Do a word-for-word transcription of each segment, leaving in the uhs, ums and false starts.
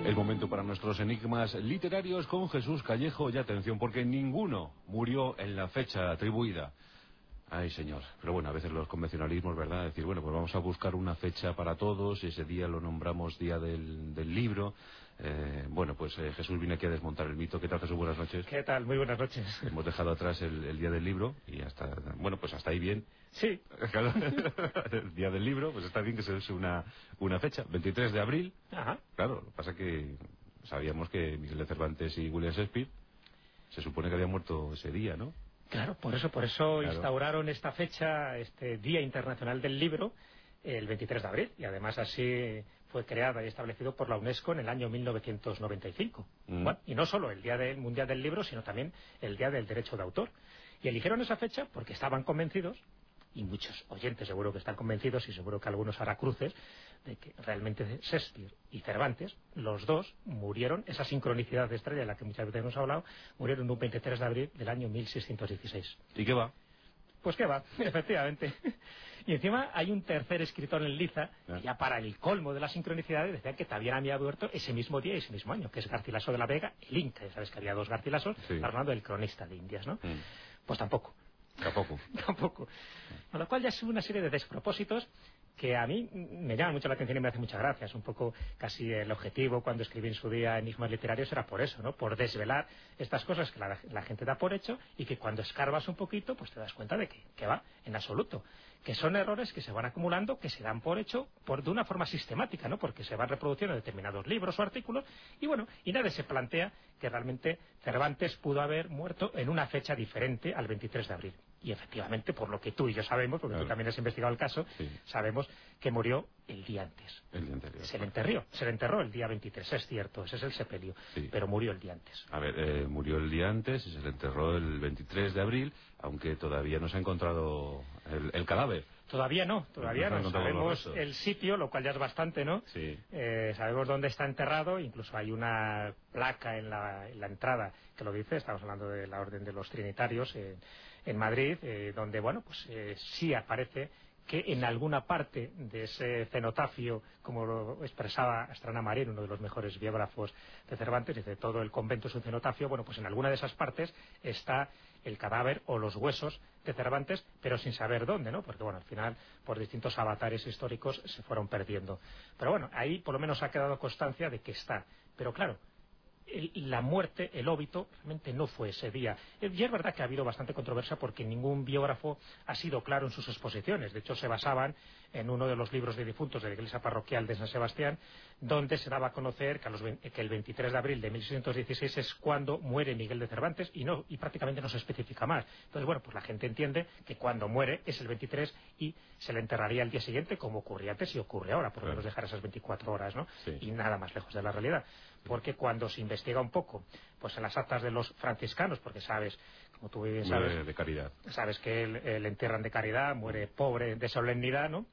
El momento para nuestros enigmas literarios con Jesús Callejo. Y atención, porque ninguno murió en la fecha atribuida. Ay, señor. Pero bueno, a veces los convencionalismos, ¿verdad? Decir, bueno, pues vamos a buscar una fecha para todos y ese día lo nombramos Día del, del Libro. Eh, bueno, pues eh, Jesús viene aquí a desmontar el mito. ¿Qué tal, Jesús? Buenas noches. ¿Qué tal? Muy buenas noches. Hemos dejado atrás el, el Día del Libro y hasta, bueno, pues hasta ahí bien. Sí. El Día del Libro, pues está bien que se use una, una fecha. veintitrés de abril. Ajá. Claro, lo que pasa es que sabíamos que Miguel de Cervantes y William Shakespeare se supone que habían muerto ese día, ¿no? Claro, por eso, por eso Claro. instauraron esta fecha, este Día Internacional del Libro, el veintitrés de abril, y además así fue creada y establecido por la UNESCO en el año mil novecientos noventa y cinco. Mm. Bueno, y no solo el Día del Mundial del Libro, sino también el Día del Derecho de Autor. Y eligieron esa fecha porque estaban convencidos, y muchos oyentes seguro que están convencidos, y seguro que algunos hará cruces, de que realmente Shakespeare y Cervantes, los dos, murieron, esa sincronicidad de estrella de la que muchas veces hemos hablado, murieron un veintitrés de abril del año mil seiscientos dieciséis. ¿Y qué va? Pues qué va, efectivamente. Y encima hay un tercer escritor en liza, ¿Eh? ya para el colmo de las sincronicidades, decía que también había muerto ese mismo día y ese mismo año, que es Garcilaso de la Vega, el Inca. Ya sabes que había dos Garcilasos, Sí. hablando del cronista de Indias, ¿no? Mm. Pues tampoco. Tampoco. Tampoco. Con lo cual ya es una serie de despropósitos que a mí me llaman mucho la atención y me hacen muchas gracias. Un poco casi el objetivo cuando escribí en su día Enigmas Literarios era por eso, ¿no? Por desvelar estas cosas que la, la gente da por hecho y que cuando escarbas un poquito pues te das cuenta de que, que va, en absoluto. Que son errores que se van acumulando, que se dan por hecho por de una forma sistemática, ¿no? Porque se van reproduciendo determinados libros o artículos y bueno, y nadie se plantea que realmente Cervantes pudo haber muerto en una fecha diferente al veintitrés de abril. Y efectivamente, por lo que tú y yo sabemos, porque Claro. tú también has investigado el caso, Sí. sabemos que murió el día antes. El día anterior. Se le enterró, se le enterró el día veintitrés, es cierto, ese es el sepelio, Sí. pero murió el día antes. A ver, eh, murió el día antes y se le enterró el veintitrés de abril, aunque todavía no se ha encontrado el, el cadáver. Todavía no, todavía No se han no. encontrado los Sabemos restos. el sitio, lo cual ya es bastante, ¿no? Sí. Eh, sabemos dónde está enterrado, incluso hay una placa en la, en la entrada que lo dice, estamos hablando de la Orden de los Trinitarios en, en Madrid, eh, donde, bueno, pues eh, sí aparece que en alguna parte de ese cenotafio, como lo expresaba Astrana Marín, uno de los mejores biógrafos de Cervantes, dice, todo el convento es un cenotafio, bueno, pues en alguna de esas partes está el cadáver o los huesos de Cervantes, pero sin saber dónde, ¿no? Porque, bueno, al final, por distintos avatares históricos se fueron perdiendo. Pero bueno, ahí por lo menos ha quedado constancia de que está. Pero claro, El, la muerte, el óbito, realmente no fue ese día. Y es verdad que ha habido bastante controversia porque ningún biógrafo ha sido claro en sus exposiciones. De hecho, se basaban en uno de los libros de difuntos de la iglesia parroquial de San Sebastián, donde se daba a conocer que, a los, que el veintitrés de abril de mil seiscientos dieciséis es cuando muere Miguel de Cervantes y, no, y prácticamente no se especifica más. Entonces, bueno, pues la gente entiende que cuando muere es el veintitrés y se le enterraría el día siguiente, como ocurría antes y ocurre ahora, por lo menos dejar esas veinticuatro horas, ¿no? Sí. Y nada más lejos de la realidad. Porque cuando se investiga un poco, pues en las actas de los franciscanos, porque sabes, como tú bien sabes, Muere de caridad. sabes que él, él entierran de caridad, muere pobre de solemnidad, ¿no?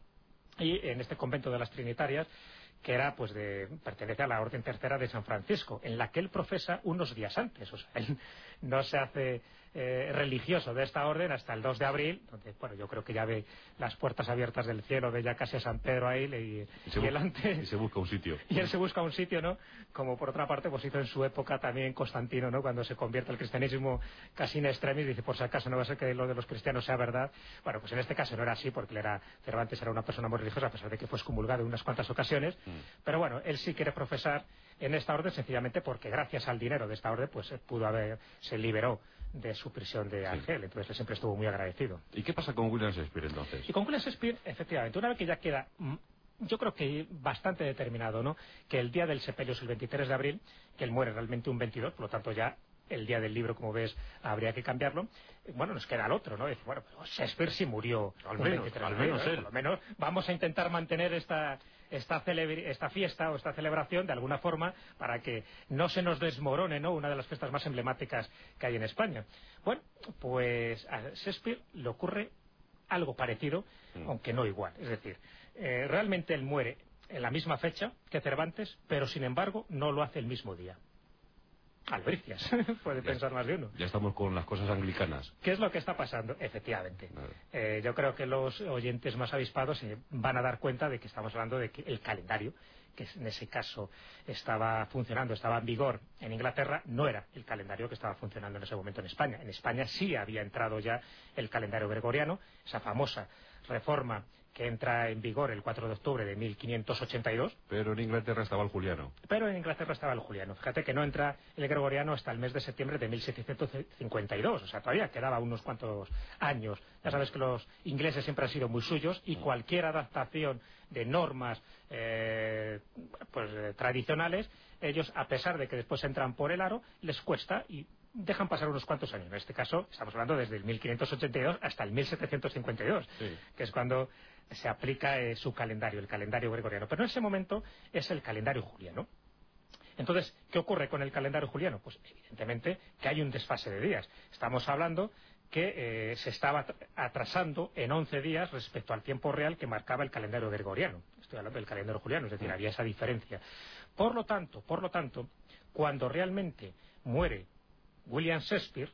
Y en este convento de las Trinitarias, que era, pues, de, pertenece a la Orden Tercera de San Francisco, en la que él profesa unos días antes, o sea, él no se hace eh, religioso de esta orden hasta el dos de abril, donde, bueno, yo creo que ya ve las puertas abiertas del cielo, ve ya casi a San Pedro ahí, y, Y se, y bu- él antes... y se busca un sitio. Y él se busca un sitio, ¿no? Como por otra parte, pues hizo en su época también Constantino, ¿no? Cuando se convierte al cristianismo casi in extremis, dice, por si acaso no va a ser que lo de los cristianos sea verdad. Bueno, pues en este caso no era así, porque él era, Cervantes era una persona muy religiosa, a pesar de que fue excomulgado en unas cuantas ocasiones. Mm. Pero bueno, él sí quiere profesar en esta orden sencillamente porque gracias al dinero de esta orden, pues pudo haber, se liberó de su prisión de Argel. Entonces él siempre estuvo muy agradecido. ¿Y qué pasa con William Shakespeare entonces? Y con William Shakespeare, efectivamente, una vez que ya queda, mm, yo creo que bastante determinado, ¿no? Que el día del sepelio es el veintitrés de abril, que él muere realmente un veintidós, por lo tanto ya el día del libro, como ves, habría que cambiarlo. Bueno, nos queda el otro, ¿no? Decir, bueno, pero Shakespeare sí murió Al un menos, veintitrés de al abril, menos ¿no? él. Por lo menos vamos a intentar mantener esta esta, celebri- esta fiesta o esta celebración de alguna forma para que no se nos desmorone, ¿no? Una de las fiestas más emblemáticas que hay en España. Bueno, pues a Shakespeare le ocurre algo parecido, Mm. aunque no igual. Es decir, eh, realmente él muere en la misma fecha que Cervantes, pero sin embargo no lo hace el mismo día. Albricias, puede Ya- pensar más de uno. Ya estamos con las cosas anglicanas. ¿Qué es lo que está pasando? Efectivamente. Vale. Eh, yo creo que los oyentes más avispados se van a dar cuenta de que estamos hablando de que el calendario que en ese caso estaba funcionando, estaba en vigor en Inglaterra, no era el calendario que estaba funcionando en ese momento en España. En España sí había entrado ya el calendario gregoriano, esa famosa reforma que entra en vigor el cuatro de octubre de mil quinientos ochenta y dos. Pero en Inglaterra estaba el juliano. Pero en Inglaterra estaba el juliano. Fíjate que no entra el gregoriano hasta el mes de septiembre de mil setecientos cincuenta y dos. O sea, todavía quedaba unos cuantos años. Ya sabes que los ingleses siempre han sido muy suyos y cualquier adaptación de normas eh, pues eh, tradicionales, ellos, a pesar de que después entran por el aro, les cuesta y dejan pasar unos cuantos años. En este caso, estamos hablando desde el mil quinientos ochenta y dos hasta el mil setecientos cincuenta y dos, sí, que es cuando se aplica eh, su calendario, el calendario gregoriano. Pero en ese momento es el calendario juliano. Entonces, ¿qué ocurre con el calendario juliano? Pues evidentemente que hay un desfase de días. Estamos hablando que eh, se estaba atrasando en once días respecto al tiempo real que marcaba el calendario gregoriano. Estoy hablando del calendario juliano, es decir, había esa diferencia. Por lo tanto, por lo tanto, cuando realmente muere William Shakespeare,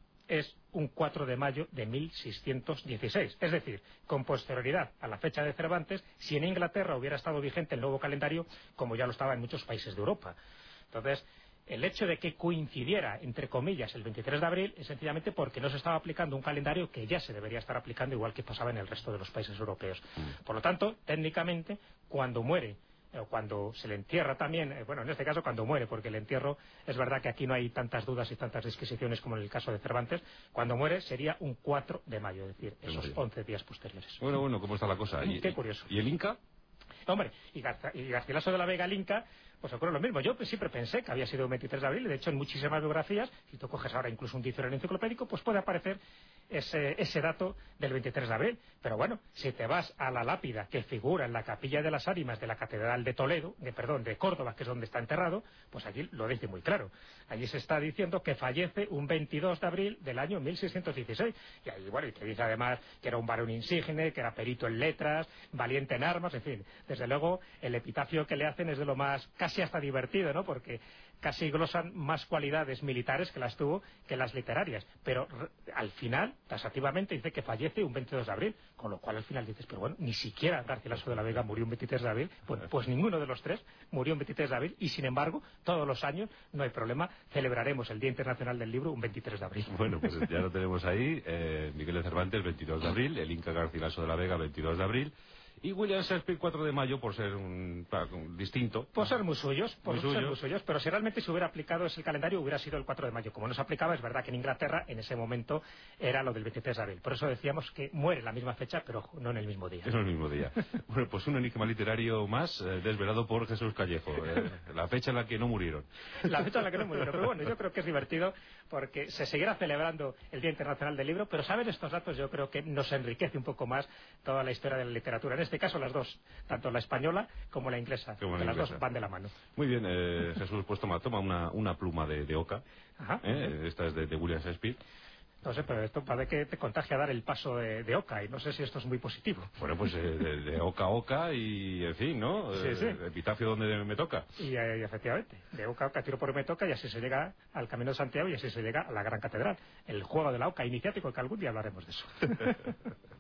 es un cuatro de mayo de mil seiscientos dieciséis. Es decir, con posterioridad a la fecha de Cervantes, si en Inglaterra hubiera estado vigente el nuevo calendario, como ya lo estaba en muchos países de Europa. Entonces, el hecho de que coincidiera, entre comillas, el veintitrés de abril, es sencillamente porque no se estaba aplicando un calendario que ya se debería estar aplicando, igual que pasaba en el resto de los países europeos. Por lo tanto, técnicamente, cuando muere, o cuando se le entierra también, eh, bueno, en este caso cuando muere, porque el entierro, es verdad que aquí no hay tantas dudas y tantas disquisiciones como en el caso de Cervantes, cuando muere sería un cuatro de mayo, es decir, esos once días posteriores. Bueno, bueno, ¿cómo está la cosa? ¿Y, Qué curioso. ¿Y el Inca? Hombre, y, Garza, y Garcilaso de la Vega, el Inca, pues ocurre lo mismo. Yo pues, siempre pensé que había sido el veintitrés de abril, y de hecho en muchísimas biografías, si tú coges ahora incluso un diccionario enciclopédico, pues puede aparecer ese, ese dato del veintitrés de abril. Pero bueno, si te vas a la lápida que figura en la capilla de las ánimas de la Catedral de Toledo, de perdón, de Córdoba, que es donde está enterrado, pues allí lo dice muy claro. Allí se está diciendo que fallece un veintidós de abril del año mil seiscientos dieciséis. Y ahí, bueno, y te dice además que era un varón insigne, que era perito en letras, valiente en armas, en fin. Desde luego, el epitafio que le hacen es de lo más, casi hasta divertido, ¿no? Porque casi glosan más cualidades militares que las tuvo que las literarias. Pero al final, tasativamente, dice que fallece un veintidós de abril, con lo cual al final dices, pero bueno, ni siquiera Garcilaso de la Vega murió un veintitrés de abril. Bueno, pues ninguno de los tres murió un veintitrés de abril, y sin embargo, todos los años, no hay problema, celebraremos el Día Internacional del Libro un veintitrés de abril. Bueno, pues ya lo tenemos ahí, eh, Miguel de Cervantes, veintidós de abril, el Inca Garcilaso de la Vega, veintidós de abril, y William Shakespeare cuatro de mayo, por ser un, un distinto. Por ser muy suyos, por muy ser suyos. muy suyos, pero si realmente se hubiera aplicado ese calendario, hubiera sido el cuatro de mayo. Como no se aplicaba, es verdad que en Inglaterra, en ese momento, era lo del veintitrés de abril. Por eso decíamos que muere en la misma fecha, pero no en el mismo día. En el mismo día. Bueno, pues un enigma literario más eh, desvelado por Jesús Callejo. Eh, la fecha en la que no murieron. La fecha en la que no murieron. Pero bueno, yo creo que es divertido porque se seguirá celebrando el Día Internacional del Libro, pero saber estos datos yo creo que nos enriquece un poco más toda la historia de la literatura. En este caso, las dos, tanto la española como la inglesa, como la que inglesa. Las dos van de la mano. Muy bien, eh, Jesús, pues toma, toma una, una pluma de, de oca. Ajá. Eh, esta es de, de William Shakespeare. No sé, pero esto parece que te contagia a dar el paso de, de oca, y no sé si esto es muy positivo. Bueno, pues eh, de, de oca a oca y, en fin, ¿no? Sí, sí. Eh, epitafio donde me toca. Y, eh, y efectivamente, de oca a oca, tiro por me toca, y así se llega al Camino de Santiago, y así se llega a la Gran Catedral. El juego de la oca iniciático, que algún día hablaremos de eso.